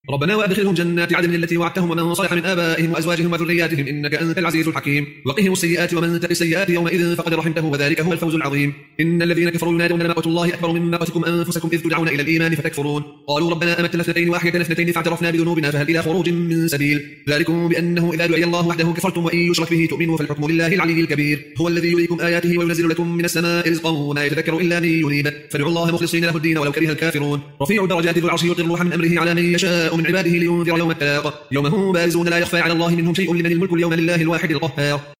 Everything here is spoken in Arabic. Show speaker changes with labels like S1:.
S1: ربنا وأدخلهم جنات عدن التي وعدتهم ومن صلح من آبائهم وأزواجهم وذرياتهم إنك أنت العزيز الحكيم وقهم السيئات ومن تق السيئات يومئذ فقد رحمته وذلك هو الفوز العظيم إن الذين كفروا ينادون لمقت الله أكبر من مقتكم أنفسكم إذ تدعون إلى الإيمان فتكفرون قالوا ربنا أمتنا اثنتين وأحييتنا اثنتين فاعترفنا بذنوبنا فهل إلى خروج من سبيل ذلكم بأنه إذا دعي الله وحده كفرتم وإن يشرك به تؤمنوا فالحكم لله العلي الكبير هو الذي يريكم آياته وينزل لكم من السماء رزقا وما يتذكر إلا من ينيب فادعوا الله مخلصين له الدين ولو كره الكافرون رفيع درجات ذو العرش يلقي الروح من أمره على من يشاء من عباده لينذر يوم التلاق يوم هم بارزون لا يخفى على الله منهم شيء لمن الملك اليوم لله الواحد القهار